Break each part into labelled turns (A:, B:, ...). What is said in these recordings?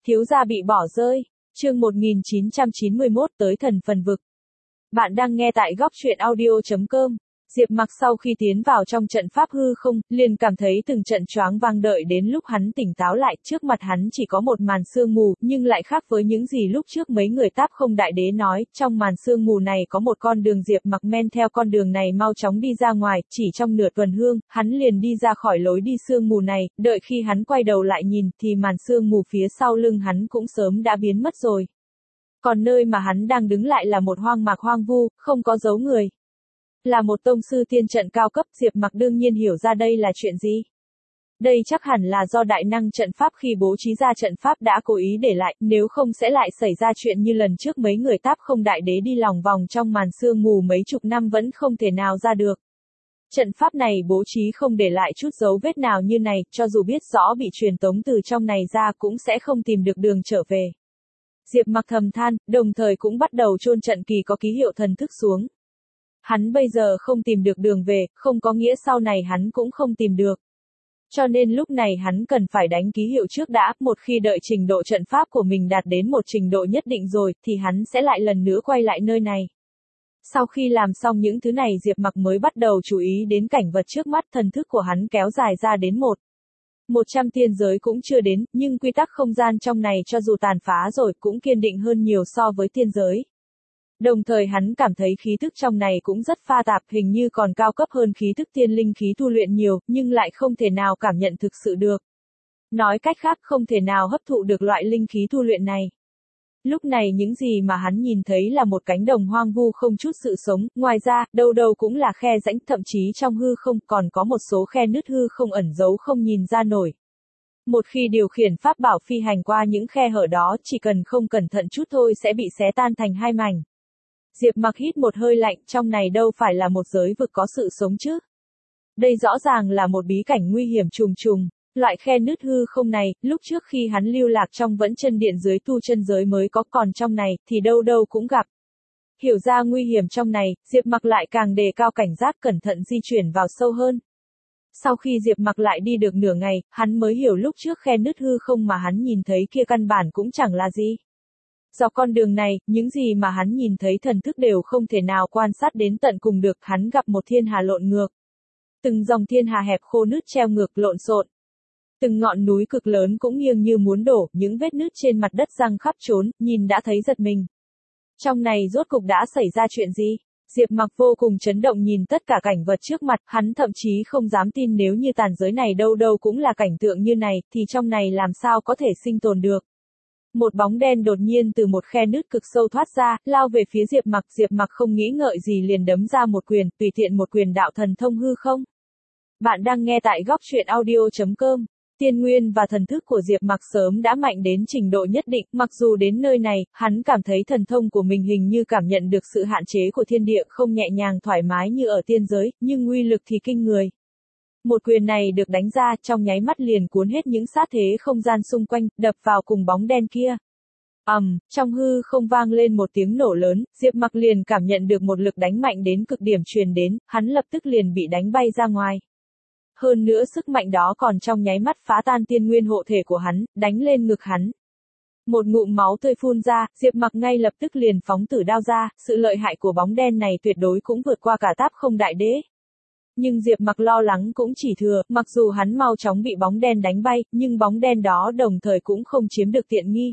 A: Thiếu gia bị bỏ rơi. Chương 1991 tới thần phần vực. Bạn đang nghe tại góc truyện audio.com. Diệp Mặc sau khi tiến vào trong trận pháp hư không, liền cảm thấy từng trận choáng vang, đợi đến lúc hắn tỉnh táo lại, trước mặt hắn chỉ có một màn sương mù, nhưng lại khác với những gì lúc trước mấy người Táp Không Đại Đế nói, trong màn sương mù này có một con đường. Diệp Mặc men theo con đường này mau chóng đi ra ngoài, chỉ trong nửa tuần hương, hắn liền đi ra khỏi lối đi sương mù này, đợi khi hắn quay đầu lại nhìn, thì màn sương mù phía sau lưng hắn cũng sớm đã biến mất rồi. Còn nơi mà hắn đang đứng lại là một hoang mạc hoang vu, không có dấu người. Là một tông sư tiên trận cao cấp, Diệp Mặc đương nhiên hiểu ra đây là chuyện gì. Đây chắc hẳn là do đại năng trận pháp khi bố trí ra trận pháp đã cố ý để lại, nếu không sẽ lại xảy ra chuyện như lần trước mấy người Táp Không Đại Đế đi lòng vòng trong màn sương mù mấy chục năm vẫn không thể nào ra được. Trận pháp này bố trí không để lại chút dấu vết nào như này, cho dù biết rõ bị truyền tống từ trong này ra cũng sẽ không tìm được đường trở về. Diệp Mặc thầm than, đồng thời cũng bắt đầu chôn trận kỳ có ký hiệu thần thức xuống. Hắn bây giờ không tìm được đường về, không có nghĩa sau này hắn cũng không tìm được. Cho nên lúc này hắn cần phải đánh ký hiệu trước đã, một khi đợi trình độ trận pháp của mình đạt đến một trình độ nhất định rồi, thì hắn sẽ lại lần nữa quay lại nơi này. Sau khi làm xong những thứ này, Diệp Mặc mới bắt đầu chú ý đến cảnh vật trước mắt. Thần thức của hắn kéo dài ra đến 100 tiên giới cũng chưa đến, nhưng quy tắc không gian trong này cho dù tàn phá rồi cũng kiên định hơn nhiều so với tiên giới. Đồng thời hắn cảm thấy khí thức trong này cũng rất pha tạp, hình như còn cao cấp hơn khí thức tiên linh khí tu luyện nhiều, nhưng lại không thể nào cảm nhận thực sự được. Nói cách khác, không thể nào hấp thụ được loại linh khí tu luyện này. Lúc này những gì mà hắn nhìn thấy là một cánh đồng hoang vu không chút sự sống, ngoài ra, đâu đâu cũng là khe rãnh, thậm chí trong hư không còn có một số khe nứt hư không ẩn giấu không nhìn ra nổi. Một khi điều khiển pháp bảo phi hành qua những khe hở đó, chỉ cần không cẩn thận chút thôi sẽ bị xé tan thành hai mảnh. Diệp Mặc hít một hơi lạnh, trong này đâu phải là một giới vực có sự sống chứ. Đây rõ ràng là một bí cảnh nguy hiểm trùng trùng. Loại khe nứt hư không này, lúc trước khi hắn lưu lạc trong Vẫn Chân Điện dưới tu chân giới mới có, còn trong này, thì đâu đâu cũng gặp. Hiểu ra nguy hiểm trong này, Diệp Mặc lại càng đề cao cảnh giác, cẩn thận di chuyển vào sâu hơn. Sau khi Diệp Mặc lại đi được nửa ngày, hắn mới hiểu lúc trước khe nứt hư không mà hắn nhìn thấy kia căn bản cũng chẳng là gì. Dọc con đường này, những gì mà hắn nhìn thấy thần thức đều không thể nào quan sát đến tận cùng được, hắn gặp một thiên hà lộn ngược. Từng dòng thiên hà hẹp khô nứt treo ngược lộn xộn. Từng ngọn núi cực lớn cũng nghiêng như muốn đổ, những vết nứt trên mặt đất răng khắp trốn, nhìn đã thấy giật mình. Trong này rốt cục đã xảy ra chuyện gì? Diệp Mặc vô cùng chấn động nhìn tất cả cảnh vật trước mặt, hắn thậm chí không dám tin nếu như tàn giới này đâu đâu cũng là cảnh tượng như này, thì trong này làm sao có thể sinh tồn được. Một bóng đen đột nhiên từ một khe nứt cực sâu thoát ra, lao về phía Diệp Mặc. Diệp Mặc không nghĩ ngợi gì liền đấm ra một quyền, tùy tiện một quyền đạo thần thông hư không. Bạn đang nghe tại góc truyện audio.com. Tiên nguyên và thần thức của Diệp Mặc sớm đã mạnh đến trình độ nhất định, mặc dù đến nơi này, hắn cảm thấy thần thông của mình hình như cảm nhận được sự hạn chế của thiên địa, không nhẹ nhàng thoải mái như ở tiên giới, nhưng uy lực thì kinh người. Một quyền này được đánh ra, trong nháy mắt liền cuốn hết những sát thế không gian xung quanh, đập vào cùng bóng đen kia. Trong hư không vang lên một tiếng nổ lớn, Diệp Mặc liền cảm nhận được một lực đánh mạnh đến cực điểm truyền đến, hắn lập tức liền bị đánh bay ra ngoài. Hơn nữa sức mạnh đó còn trong nháy mắt phá tan tiên nguyên hộ thể của hắn, đánh lên ngực hắn. Một ngụm máu tươi phun ra, Diệp Mặc ngay lập tức liền phóng tử đao ra, sự lợi hại của bóng đen này tuyệt đối cũng vượt qua cả Táp Không Đại Đế. Nhưng Diệp Mặc lo lắng cũng chỉ thừa, mặc dù hắn mau chóng bị bóng đen đánh bay, nhưng bóng đen đó đồng thời cũng không chiếm được tiện nghi.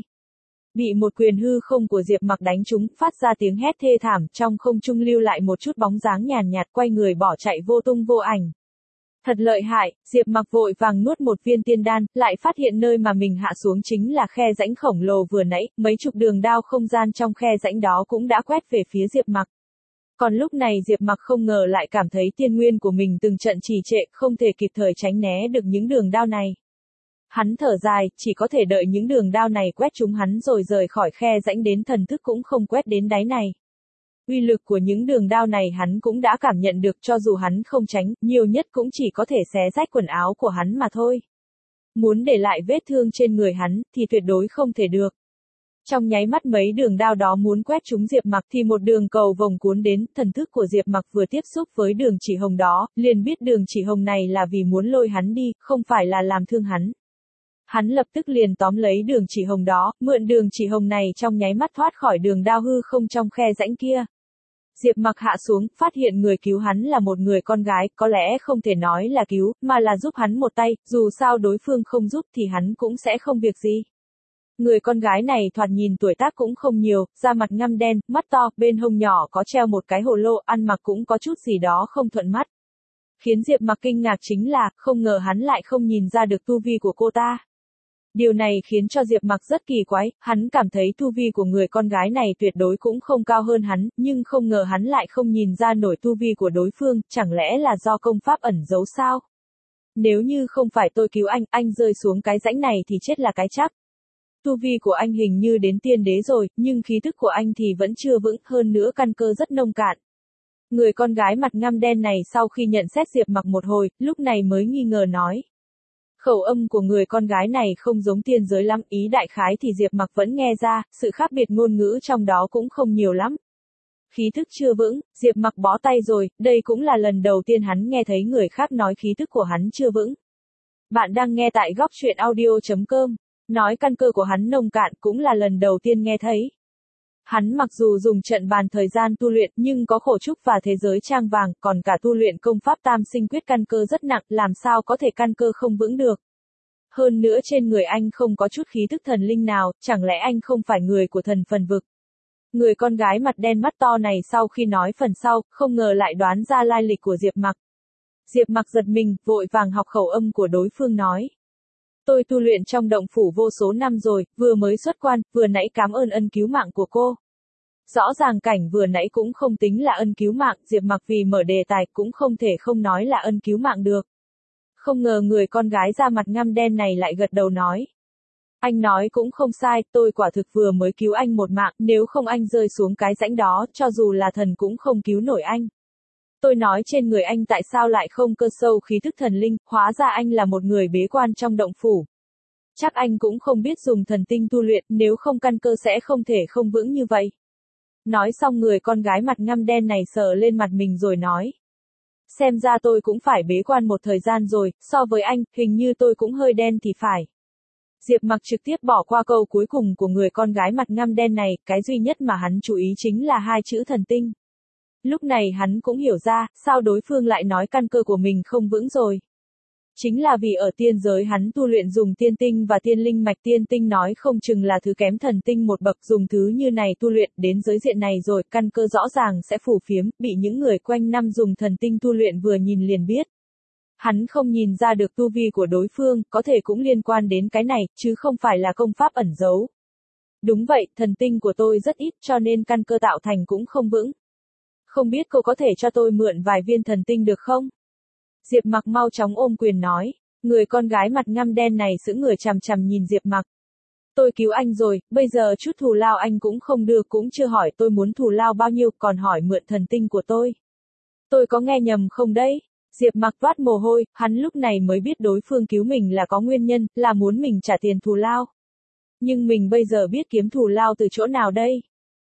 A: Bị một quyền hư không của Diệp Mặc đánh trúng, phát ra tiếng hét thê thảm, trong không trung lưu lại một chút bóng dáng nhàn nhạt, quay người bỏ chạy vô tung vô ảnh. Thật lợi hại, Diệp Mặc vội vàng nuốt một viên tiên đan, lại phát hiện nơi mà mình hạ xuống chính là khe rãnh khổng lồ vừa nãy, mấy chục đường đao không gian trong khe rãnh đó cũng đã quét về phía Diệp Mặc. Còn lúc này Diệp Mặc không ngờ lại cảm thấy tiên nguyên của mình từng trận trì trệ, không thể kịp thời tránh né được những đường đao này. Hắn thở dài, chỉ có thể đợi những đường đao này quét trúng hắn rồi rời khỏi khe rãnh, đến thần thức cũng không quét đến đáy này. Uy lực của những đường đao này hắn cũng đã cảm nhận được, cho dù hắn không tránh, nhiều nhất cũng chỉ có thể xé rách quần áo của hắn mà thôi. Muốn để lại vết thương trên người hắn, thì tuyệt đối không thể được. Trong nháy mắt mấy đường đao đó muốn quét trúng Diệp Mặc thì một đường cầu vồng cuốn đến, thần thức của Diệp Mặc vừa tiếp xúc với đường chỉ hồng đó, liền biết đường chỉ hồng này là vì muốn lôi hắn đi, không phải là làm thương hắn. Hắn lập tức liền tóm lấy đường chỉ hồng đó, mượn đường chỉ hồng này trong nháy mắt thoát khỏi đường đao hư không trong khe rãnh kia. Diệp Mặc hạ xuống, phát hiện người cứu hắn là một người con gái, có lẽ không thể nói là cứu, mà là giúp hắn một tay, dù sao đối phương không giúp thì hắn cũng sẽ không việc gì. Người con gái này thoạt nhìn tuổi tác cũng không nhiều, da mặt ngăm đen, mắt to, bên hông nhỏ có treo một cái hồ lô, ăn mặc cũng có chút gì đó không thuận mắt. Khiến Diệp Mặc kinh ngạc chính là, không ngờ hắn lại không nhìn ra được tu vi của cô ta. Điều này khiến cho Diệp Mặc rất kỳ quái, hắn cảm thấy tu vi của người con gái này tuyệt đối cũng không cao hơn hắn, nhưng không ngờ hắn lại không nhìn ra nổi tu vi của đối phương, chẳng lẽ là do công pháp ẩn giấu sao? Nếu như không phải tôi cứu anh rơi xuống cái rãnh này thì chết là cái chắc. Tu vi của anh hình như đến tiên đế rồi, nhưng khí tức của anh thì vẫn chưa vững, hơn nữa căn cơ rất nông cạn. Người con gái mặt ngăm đen này sau khi nhận xét Diệp Mặc một hồi, lúc này mới nghi ngờ nói. Khẩu âm của người con gái này không giống tiên giới lắm, ý đại khái thì Diệp Mặc vẫn nghe ra, sự khác biệt ngôn ngữ trong đó cũng không nhiều lắm. Khí thức chưa vững, Diệp Mặc bó tay rồi, đây cũng là lần đầu tiên hắn nghe thấy người khác nói khí thức của hắn chưa vững. Bạn đang nghe tại góc truyện audio.com, nói căn cơ của hắn nông cạn cũng là lần đầu tiên nghe thấy. Hắn mặc dù dùng trận bàn thời gian tu luyện nhưng có khổ trúc và thế giới trang vàng, còn cả tu luyện công pháp tam sinh quyết căn cơ rất nặng, làm sao có thể căn cơ không vững được. Hơn nữa trên người anh không có chút khí thức thần linh nào, chẳng lẽ anh không phải người của thần phần vực. Người con gái mặt đen mắt to này sau khi nói phần sau, không ngờ lại đoán ra lai lịch của Diệp Mặc. Diệp Mặc giật mình, vội vàng học khẩu âm của đối phương nói. Tôi tu luyện trong động phủ vô số năm rồi, vừa mới xuất quan, vừa nãy cảm ơn ân cứu mạng của cô. Rõ ràng cảnh vừa nãy cũng không tính là ân cứu mạng, Diệp Mặc vì mở đề tài cũng không thể không nói là ân cứu mạng được. Không ngờ người con gái da mặt ngăm đen này lại gật đầu nói. Anh nói cũng không sai, tôi quả thực vừa mới cứu anh một mạng, nếu không anh rơi xuống cái rãnh đó, cho dù là thần cũng không cứu nổi anh. Tôi nói trên người anh tại sao lại không cơ sâu khí thức thần linh, hóa ra anh là một người bế quan trong động phủ. Chắc anh cũng không biết dùng thần tinh tu luyện, nếu không căn cơ sẽ không thể không vững như vậy. Nói xong người con gái mặt ngăm đen này sờ lên mặt mình rồi nói. Xem ra tôi cũng phải bế quan một thời gian rồi, so với anh, hình như tôi cũng hơi đen thì phải. Diệp Mặc trực tiếp bỏ qua câu cuối cùng của người con gái mặt ngăm đen này, cái duy nhất mà hắn chú ý chính là hai chữ thần tinh. Lúc này hắn cũng hiểu ra, sao đối phương lại nói căn cơ của mình không vững rồi. Chính là vì ở tiên giới hắn tu luyện dùng tiên tinh và tiên linh mạch, tiên tinh nói không chừng là thứ kém thần tinh một bậc, dùng thứ như này tu luyện đến giới diện này rồi, căn cơ rõ ràng sẽ phù phiếm, bị những người quanh năm dùng thần tinh tu luyện vừa nhìn liền biết. Hắn không nhìn ra được tu vi của đối phương, có thể cũng liên quan đến cái này, chứ không phải là công pháp ẩn giấu. Đúng vậy, thần tinh của tôi rất ít cho nên căn cơ tạo thành cũng không vững. Không biết cô có thể cho tôi mượn vài viên thần tinh được không? Diệp Mặc mau chóng ôm quyền nói. Người con gái mặt ngăm đen này sững người chằm chằm nhìn Diệp Mặc. Tôi cứu anh rồi, bây giờ chút thù lao anh cũng không đưa, cũng chưa hỏi tôi muốn thù lao bao nhiêu, còn hỏi mượn thần tinh của tôi. Tôi có nghe nhầm không đấy? Diệp Mặc toát mồ hôi, hắn lúc này mới biết đối phương cứu mình là có nguyên nhân, là muốn mình trả tiền thù lao. Nhưng mình bây giờ biết kiếm thù lao từ chỗ nào đây?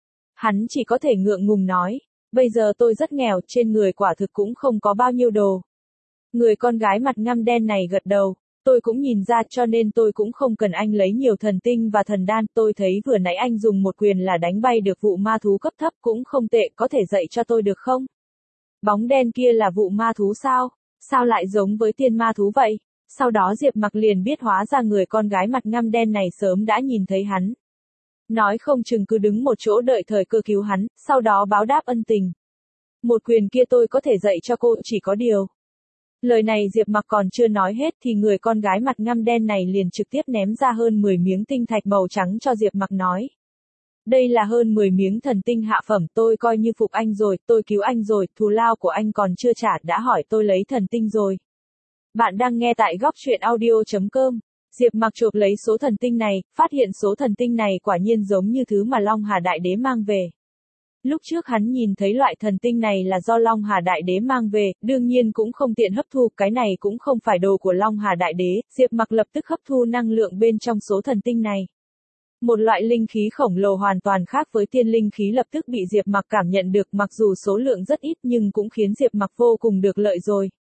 A: Hắn chỉ có thể ngượng ngùng nói. Bây giờ tôi rất nghèo, trên người quả thực cũng không có bao nhiêu đồ. Người con gái mặt ngăm đen này gật đầu. Tôi cũng nhìn ra cho nên tôi cũng không cần anh lấy nhiều thần tinh và thần đan. Tôi thấy vừa nãy anh dùng một quyền là đánh bay được vụ ma thú cấp thấp cũng không tệ, có thể dạy cho tôi được không? Bóng đen kia là vụ ma thú sao? Sao lại giống với tiên ma thú vậy? Sau đó Diệp Mặc liền biết hóa ra người con gái mặt ngăm đen này sớm đã nhìn thấy hắn. Nói không chừng cứ đứng một chỗ đợi thời cơ cứu hắn, sau đó báo đáp ân tình. Một quyền kia tôi có thể dạy cho cô, chỉ có điều. Lời này Diệp Mặc còn chưa nói hết thì người con gái mặt ngăm đen này liền trực tiếp ném ra hơn 10 miếng tinh thạch màu trắng cho Diệp Mặc nói. Đây là hơn 10 miếng thần tinh hạ phẩm, tôi coi như phục anh rồi, tôi cứu anh rồi, thù lao của anh còn chưa trả, đã hỏi tôi lấy thần tinh rồi. Bạn đang nghe tại góc truyện audio.com. Diệp Mặc chộp lấy số thần tinh này, phát hiện số thần tinh này quả nhiên giống như thứ mà Long Hà Đại Đế mang về. Lúc trước hắn nhìn thấy loại thần tinh này là do Long Hà Đại Đế mang về, đương nhiên cũng không tiện hấp thu, cái này cũng không phải đồ của Long Hà Đại Đế, Diệp Mặc lập tức hấp thu năng lượng bên trong số thần tinh này. Một loại linh khí khổng lồ hoàn toàn khác với tiên linh khí lập tức bị Diệp Mặc cảm nhận được, mặc dù số lượng rất ít nhưng cũng khiến Diệp Mặc vô cùng được lợi rồi.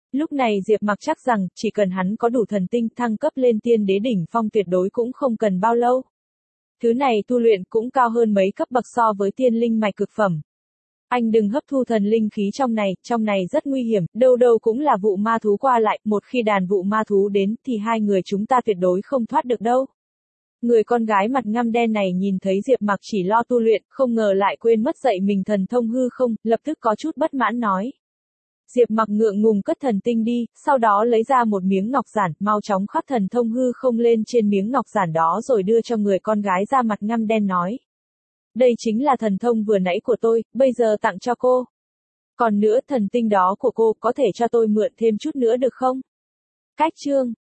A: Lúc này Diệp Mặc chắc rằng, chỉ cần hắn có đủ thần tinh thăng cấp lên tiên đế đỉnh phong tuyệt đối cũng không cần bao lâu. Thứ này tu luyện cũng cao hơn mấy cấp bậc so với tiên linh mạch cực phẩm. Anh đừng hấp thu thần linh khí trong này rất nguy hiểm, đâu đâu cũng là vụ ma thú qua lại, một khi đàn vụ ma thú đến thì hai người chúng ta tuyệt đối không thoát được đâu. Người con gái mặt ngăm đen này nhìn thấy Diệp Mặc chỉ lo tu luyện, không ngờ lại quên mất dạy mình thần thông hư không, lập tức có chút bất mãn nói. Diệp Mặc ngượng ngùng cất thần tinh đi, sau đó lấy ra một miếng ngọc giản, mau chóng khắc thần thông hư không lên trên miếng ngọc giản đó rồi đưa cho người con gái da mặt ngăm đen nói. Đây chính là thần thông vừa nãy của tôi, bây giờ tặng cho cô. Còn nữa thần tinh đó của cô có thể cho tôi mượn thêm chút nữa được không? Cách chương